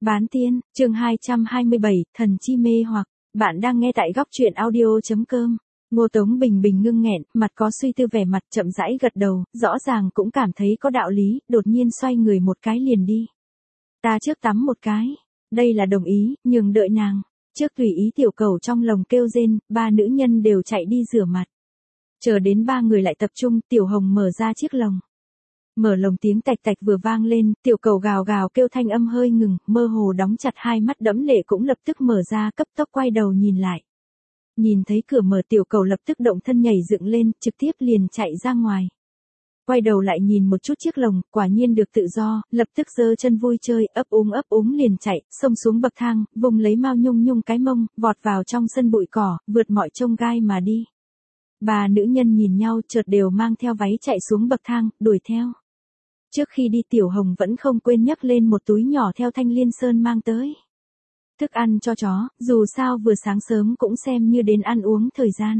Bán tiên, chương 227, thần chi mê hoặc, bạn đang nghe tại góc truyện audio.com. Ngô Tống Bình Bình ngưng nghẹn, mặt có suy tư vẻ mặt chậm rãi gật đầu, rõ ràng cũng cảm thấy có đạo lý, đột nhiên xoay người một cái liền đi. Ta trước tắm một cái, đây là đồng ý, nhường đợi nàng. Trước tùy ý tiểu cầu trong lồng kêu rên, ba nữ nhân đều chạy đi rửa mặt. Chờ đến ba người lại tập trung, Tiểu Hồng mở ra chiếc lồng. Mở lồng tiếng tạch tạch vừa vang lên, tiểu cầu gào gào kêu thanh âm hơi ngừng, mơ hồ đóng chặt hai mắt đẫm lệ cũng lập tức mở ra, cấp tốc quay đầu nhìn lại. Nhìn thấy cửa mở, tiểu cầu lập tức động thân nhảy dựng lên, trực tiếp liền chạy ra ngoài. Quay đầu lại nhìn một chút chiếc lồng, quả nhiên được tự do, lập tức giơ chân vui chơi, ấp úng liền chạy, xông xuống bậc thang, vùng lấy Mao Nhung Nhung cái mông, vọt vào trong sân bụi cỏ, vượt mọi chông gai mà đi. Ba nữ nhân nhìn nhau, chợt đều mang theo váy chạy xuống bậc thang, đuổi theo. Trước khi đi Tiểu Hồng vẫn không quên nhấc lên một túi nhỏ theo Thanh Liên Sơn mang tới. Thức ăn cho chó, dù sao vừa sáng sớm cũng xem như đến ăn uống thời gian.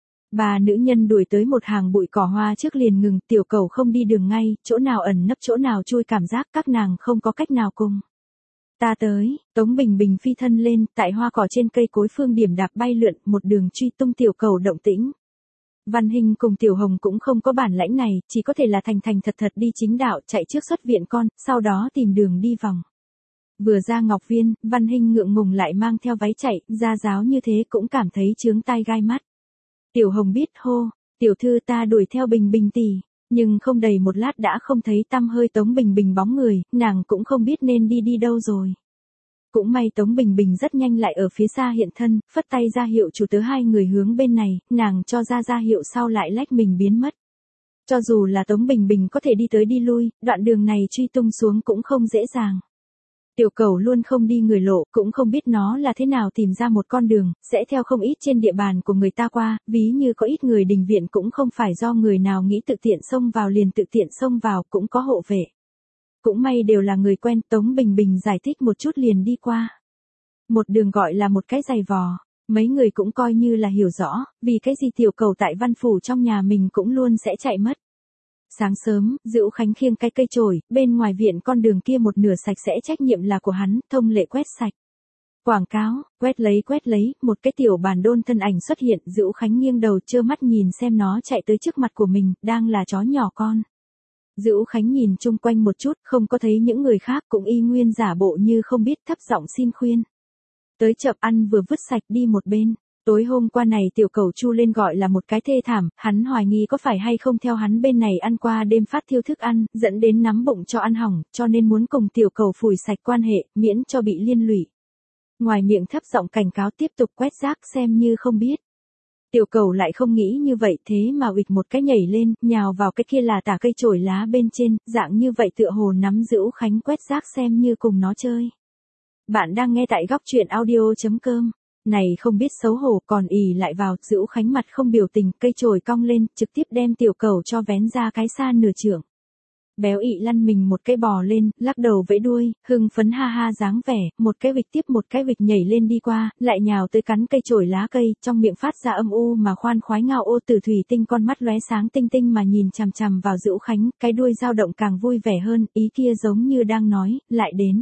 Ba nữ nhân đuổi tới một hàng bụi cỏ hoa trước liền ngừng, tiểu cầu không đi đường ngay, chỗ nào ẩn nấp chỗ nào chui, cảm giác các nàng không có cách nào cùng. Ta tới, Tống Bình Bình phi thân lên, tại hoa cỏ trên cây cối phương điểm đạp bay lượn, một đường truy tung tiểu cầu động tĩnh. Văn Hinh cùng Tiểu Hồng cũng không có bản lãnh này, chỉ có thể là thành thật đi chính đạo, chạy trước xuất viện con, sau đó tìm đường đi vòng. Vừa ra Ngọc Viên, Văn Hinh ngượng ngùng lại mang theo váy chạy, ra giáo như thế cũng cảm thấy chướng tai gai mắt. Tiểu Hồng biết hô, tiểu thư ta đuổi theo Bình Bình tỷ, nhưng không đầy một lát đã không thấy tăm hơi Tống Bình Bình bóng người, nàng cũng không biết nên đi đâu rồi. Cũng may Tống Bình Bình rất nhanh lại ở phía xa hiện thân, phất tay ra hiệu chủ tớ hai người hướng bên này, nàng cho ra hiệu sau lại lách mình biến mất. Cho dù là Tống Bình Bình có thể đi tới đi lui, đoạn đường này truy tung xuống cũng không dễ dàng. Tiểu cầu luôn không đi người lộ, cũng không biết nó là thế nào tìm ra một con đường, sẽ theo không ít trên địa bàn của người ta qua, ví như có ít người đình viện cũng không phải do người nào nghĩ tự tiện xông vào liền tự tiện xông vào, cũng có hộ vệ. Cũng may đều là người quen, Tống Bình Bình giải thích một chút liền đi qua. Một đường gọi là một cái giày vò, mấy người cũng coi như là hiểu rõ, vì cái gì tiểu cầu tại văn phủ trong nhà mình cũng luôn sẽ chạy mất. Sáng sớm, Dữu Khánh khiêng cái cây chổi, bên ngoài viện con đường kia một nửa sạch sẽ trách nhiệm là của hắn, thông lệ quét sạch. Quảng cáo, quét lấy, một cái tiểu bàn đôn thân ảnh xuất hiện, Dữu Khánh nghiêng đầu trơ mắt nhìn xem nó chạy tới trước mặt của mình, đang là chó nhỏ con. Dữu Khánh nhìn chung quanh một chút, không có thấy những người khác, cũng y nguyên giả bộ như không biết, thấp giọng xin khuyên. Tới chậm ăn vừa vứt sạch đi một bên. Tối hôm qua này tiểu cầu chu lên gọi là một cái thê thảm, hắn hoài nghi có phải hay không theo hắn bên này ăn qua đêm phát thiêu thức ăn, dẫn đến nắm bụng cho ăn hỏng, cho nên muốn cùng tiểu cầu phủi sạch quan hệ, miễn cho bị liên lụy. Ngoài miệng thấp giọng cảnh cáo tiếp tục quét rác xem như không biết. Tiểu cầu lại không nghĩ như vậy, thế mà ụịch một cái nhảy lên, nhào vào cái kia là tả cây chổi lá bên trên, dạng như vậy tựa hồ nắm Dữu Khánh quét rác xem như cùng nó chơi. Bạn đang nghe tại góc truyện audio.com. Này không biết xấu hổ còn ì lại vào, Dữu Khánh mặt không biểu tình, cây chổi cong lên, trực tiếp đem tiểu cầu cho vén ra cái xa nửa trượng. Béo ị lăn mình một cái bò lên, lắc đầu vẫy đuôi, hưng phấn ha ha dáng vẻ, một cái vịch tiếp một cái vịch nhảy lên đi qua, lại nhào tới cắn cây chổi lá cây, trong miệng phát ra âm u mà khoan khoái ngao ô, từ thủy tinh con mắt lóe sáng tinh tinh mà nhìn chằm chằm vào Dữu Khánh, cái đuôi dao động càng vui vẻ hơn, ý kia giống như đang nói, lại đến.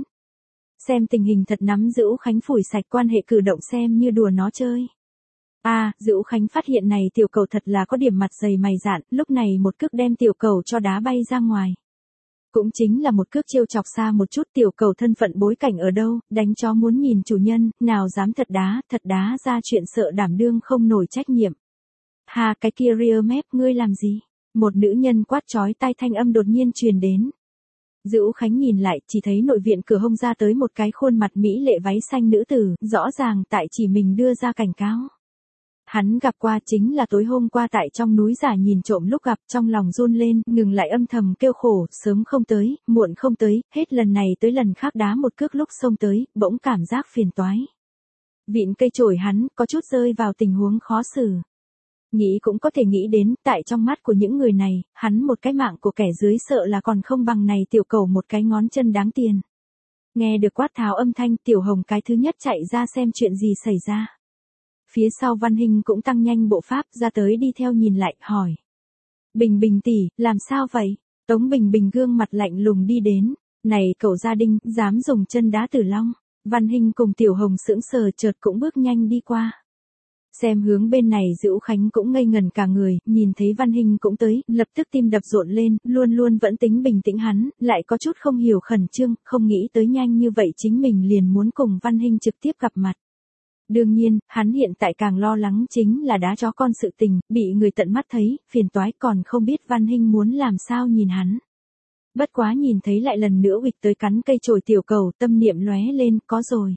Xem tình hình thật nắm Dữu Khánh phủi sạch quan hệ cử động xem như đùa nó chơi. Dữu Khánh phát hiện này tiểu cầu thật là có điểm mặt dày mày dạn, lúc này một cước đem tiểu cầu cho đá bay ra ngoài. Cũng chính là một cước trêu chọc xa một chút, tiểu cầu thân phận bối cảnh ở đâu, đánh chó muốn nhìn chủ nhân, nào dám thật đá ra chuyện sợ đảm đương không nổi trách nhiệm. Hà cái kia rear mép ngươi làm gì? Một nữ nhân quát chói tai thanh âm đột nhiên truyền đến. Dữu Khánh nhìn lại, chỉ thấy nội viện cửa hông ra tới một cái khuôn mặt mỹ lệ váy xanh nữ tử, rõ ràng tại chỉ mình đưa ra cảnh cáo. Hắn gặp qua chính là tối hôm qua tại trong núi giả nhìn trộm lúc gặp, trong lòng run lên, ngừng lại âm thầm kêu khổ, sớm không tới, muộn không tới, hết lần này tới lần khác đá một cước lúc xông tới, bỗng cảm giác phiền toái. Vịn cây chổi hắn, có chút rơi vào tình huống khó xử. Nghĩ cũng có thể nghĩ đến, tại trong mắt của những người này, hắn một cái mạng của kẻ dưới sợ là còn không bằng này tiểu cầu một cái ngón chân đáng tiền. Nghe được quát tháo âm thanh, Tiểu Hồng cái thứ nhất chạy ra xem chuyện gì xảy ra. Phía sau Văn Hinh cũng tăng nhanh bộ pháp ra tới đi theo nhìn lại, hỏi. Bình Bình tỷ, làm sao vậy? Tống Bình Bình gương mặt lạnh lùng đi đến. Này cậu gia đình, dám dùng chân đá Tử Long. Văn Hinh cùng Tiểu Hồng sững sờ chợt cũng bước nhanh đi qua. Xem hướng bên này Dữu Khánh cũng ngây ngần cả người, nhìn thấy Văn Hinh cũng tới, lập tức tim đập rộn lên, luôn luôn vẫn tính bình tĩnh hắn, lại có chút không hiểu khẩn trương, không nghĩ tới nhanh như vậy chính mình liền muốn cùng Văn Hinh trực tiếp gặp mặt. Đương nhiên, hắn hiện tại càng lo lắng chính là đá chó con sự tình, bị người tận mắt thấy, phiền toái còn không biết Văn Hinh muốn làm sao nhìn hắn. Bất quá nhìn thấy lại lần nữa huỵch tới cắn cây chổi Tiểu Cầu, tâm niệm lóe lên, có rồi.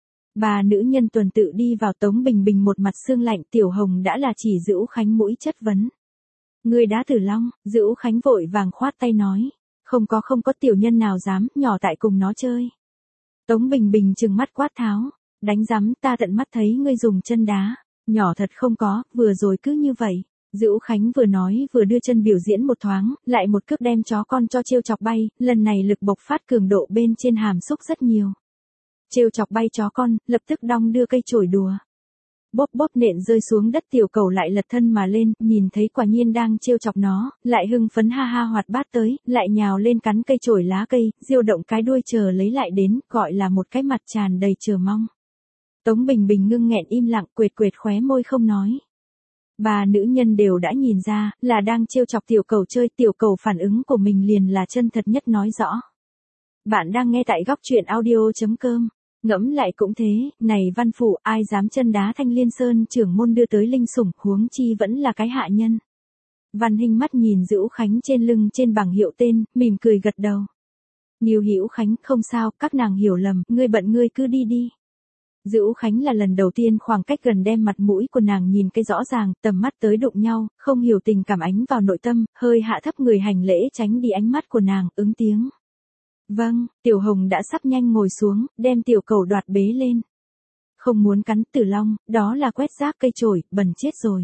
Bà nữ nhân tuần tự đi vào. Tống Bình Bình một mặt sương lạnh, Tiểu Hồng đã là chỉ Dữu Khánh mũi chất vấn. Người đá Tử Long, Dữu Khánh vội vàng khoát tay nói. Không có tiểu nhân nào dám, nhỏ tại cùng nó chơi. Tống Bình Bình trừng mắt quát tháo. Đánh rắm, ta tận mắt thấy ngươi dùng chân đá. Nhỏ thật không có, vừa rồi cứ như vậy. Dữu Khánh vừa nói vừa đưa chân biểu diễn một thoáng, lại một cước đem chó con cho trêu chọc bay, lần này lực bộc phát cường độ bên trên hàm xúc rất nhiều. Trêu chọc bay chó con, lập tức đong đưa cây chổi đùa. Bốp bốp nện rơi xuống đất. Tiểu Cầu lại lật thân mà lên, nhìn thấy quả nhiên đang trêu chọc nó, lại hưng phấn ha ha hoạt bát tới, lại nhào lên cắn cây chổi lá cây, diêu động cái đuôi chờ lấy lại đến, gọi là một cái mặt tràn đầy chờ mong. Tống Bình Bình ngưng nghẹn im lặng, quệt quệt khóe môi không nói. Bà nữ nhân đều đã nhìn ra, là đang trêu chọc Tiểu Cầu chơi. Tiểu Cầu phản ứng của mình liền là chân thật nhất nói rõ. Bạn đang nghe tại góc truyện audio.com. Ngẫm lại cũng thế, này Văn Phủ, ai dám chân đá Thanh Liên Sơn trưởng môn đưa tới linh sủng, huống chi vẫn là cái hạ nhân. Văn Hinh mắt nhìn Dữu Khánh trên lưng trên bảng hiệu tên, mỉm cười gật đầu. Nhiêu Hữu Khánh, không sao, các nàng hiểu lầm, ngươi bận ngươi cứ đi đi. Dữu Khánh là lần đầu tiên khoảng cách gần đem mặt mũi của nàng nhìn cái rõ ràng, tầm mắt tới đụng nhau, không hiểu tình cảm ánh vào nội tâm, hơi hạ thấp người hành lễ tránh đi ánh mắt của nàng, ứng tiếng. Vâng, Tiểu Hồng đã sắp nhanh ngồi xuống, đem Tiểu Cầu đoạt bế lên. Không muốn cắn Tử Long, đó là quét rác cây chổi, bẩn chết rồi.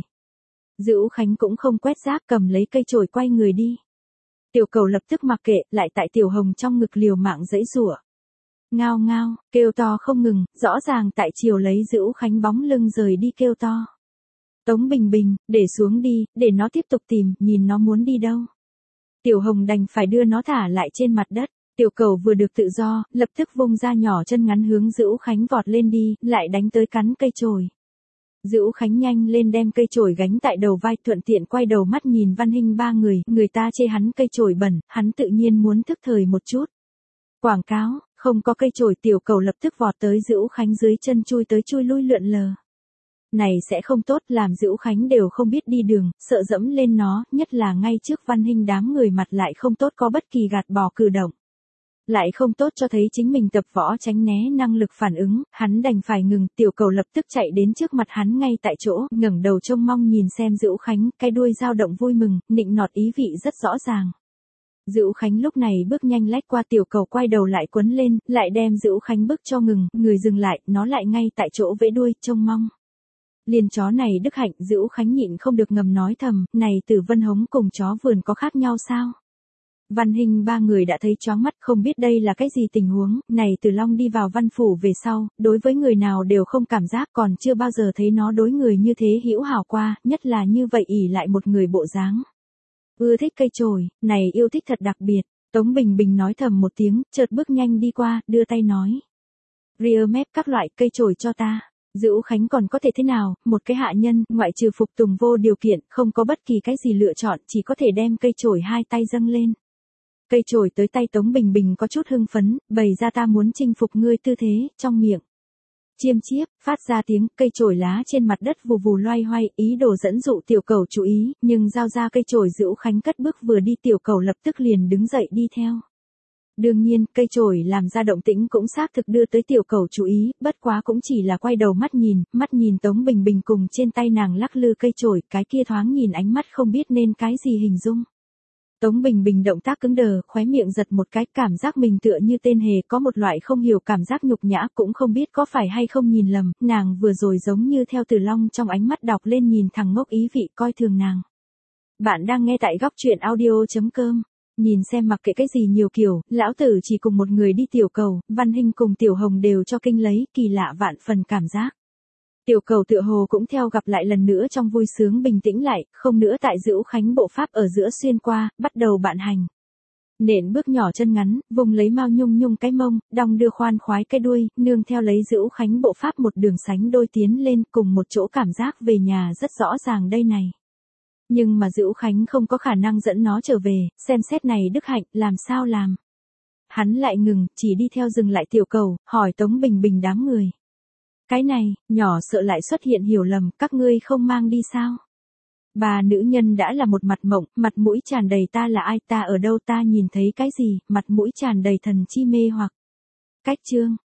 Dữu Khánh cũng không quét rác, cầm lấy cây chổi quay người đi. Tiểu Cầu lập tức mặc kệ, lại tại Tiểu Hồng trong ngực liều mạng giãy giụa. Ngao ngao, kêu to không ngừng, rõ ràng tại chiều lấy Dữu Khánh bóng lưng rời đi kêu to. Tống Bình Bình, để xuống đi, để nó tiếp tục tìm, nhìn nó muốn đi đâu. Tiểu Hồng đành phải đưa nó thả lại trên mặt đất. Tiểu Cầu vừa được tự do, lập tức vung ra nhỏ chân ngắn hướng Dữu Khánh vọt lên đi, lại đánh tới cắn cây chổi. Dữu Khánh nhanh lên đem cây chổi gánh tại đầu vai, thuận tiện quay đầu mắt nhìn Văn Hinh ba người ta chê hắn cây chổi bẩn, hắn tự nhiên muốn thức thời một chút. Quảng cáo, không có cây chổi. Tiểu Cầu lập tức vọt tới Dữu Khánh dưới chân chui tới chui lui lượn lờ. Này sẽ không tốt, làm Dữu Khánh đều không biết đi đường, sợ dẫm lên nó, nhất là ngay trước Văn Hinh đám người mặt lại không tốt có bất kỳ gạt bỏ cử động. Lại không tốt cho thấy chính mình tập võ tránh né năng lực phản ứng, hắn đành phải ngừng. Tiểu Cầu lập tức chạy đến trước mặt hắn ngay tại chỗ, ngẩng đầu trông mong nhìn xem Dữu Khánh, cái đuôi dao động vui mừng, nịnh nọt ý vị rất rõ ràng. Dữu Khánh lúc này bước nhanh lách qua Tiểu Cầu, quay đầu lại quấn lên, lại đem Dữu Khánh bước cho ngừng, người dừng lại, nó lại ngay tại chỗ vẫy đuôi, trông mong. Liền chó này đức hạnh. Dữu Khánh nhịn không được ngầm nói thầm, này Tử Vân Hống cùng chó vườn có khác nhau sao? Văn Hinh ba người đã thấy choáng mắt, không biết đây là cái gì tình huống. Này Tử Long đi vào Văn Phủ về sau, đối với người nào đều không cảm giác, còn chưa bao giờ thấy nó đối người như thế hữu hảo qua, nhất là như vậy ỷ lại một người bộ dáng. Ưa thích cây chổi, này yêu thích thật đặc biệt. Tống Bình Bình nói thầm một tiếng, chợt bước nhanh đi qua, đưa tay nói. Rear mép các loại cây chổi cho ta. Dữu Khánh còn có thể thế nào, một cái hạ nhân, ngoại trừ phục tùng vô điều kiện, không có bất kỳ cái gì lựa chọn, chỉ có thể đem cây chổi hai tay dâng lên. Cây chổi tới tay Tống Bình Bình có chút hưng phấn, bày ra ta muốn chinh phục ngươi tư thế, trong miệng chiêm chiếp, phát ra tiếng, cây chổi lá trên mặt đất vù vù loay hoay, ý đồ dẫn dụ Tiểu Cầu chú ý, nhưng giao ra cây chổi Dữu Khánh cất bước vừa đi, Tiểu Cầu lập tức liền đứng dậy đi theo. Đương nhiên, cây chổi làm ra động tĩnh cũng xác thực đưa tới Tiểu Cầu chú ý, bất quá cũng chỉ là quay đầu mắt nhìn Tống Bình Bình cùng trên tay nàng lắc lư cây chổi, cái kia thoáng nhìn ánh mắt không biết nên cái gì hình dung. Tống Bình Bình động tác cứng đờ, khóe miệng giật một cái, cảm giác mình tựa như tên hề, có một loại không hiểu cảm giác nhục nhã, cũng không biết có phải hay không nhìn lầm, nàng vừa rồi giống như theo Tử Long trong ánh mắt đọc lên nhìn thẳng ngốc ý vị coi thường nàng. Bạn đang nghe tại góc truyện audio.com. Nhìn xem mặc kệ cái gì nhiều kiểu, lão tử chỉ cùng một người đi. Tiểu Cầu, Văn Hinh cùng Tiểu Hồng đều cho kinh lấy, kỳ lạ vạn phần cảm giác. Tiểu Cầu tựa hồ cũng theo gặp lại lần nữa trong vui sướng bình tĩnh lại, không nữa tại Dữu Khánh bộ pháp ở giữa xuyên qua, bắt đầu bạn hành. Nện bước nhỏ chân ngắn, vùng lấy Mao Nhung Nhung cái mông, đong đưa khoan khoái cái đuôi, nương theo lấy Dữu Khánh bộ pháp một đường sánh đôi tiến lên cùng một chỗ, cảm giác về nhà rất rõ ràng đây này. Nhưng mà Dữu Khánh không có khả năng dẫn nó trở về, xem xét này đức hạnh, làm sao làm. Hắn lại ngừng, chỉ đi theo dừng lại Tiểu Cầu, hỏi Tống Bình Bình đám người. Cái này, nhỏ sợ lại xuất hiện hiểu lầm, các ngươi không mang đi sao? Bà nữ nhân đã là một mặt mộng, mặt mũi tràn đầy ta là ai, ta ở đâu, ta nhìn thấy cái gì, mặt mũi tràn đầy thần chi mê hoặc. Cách chương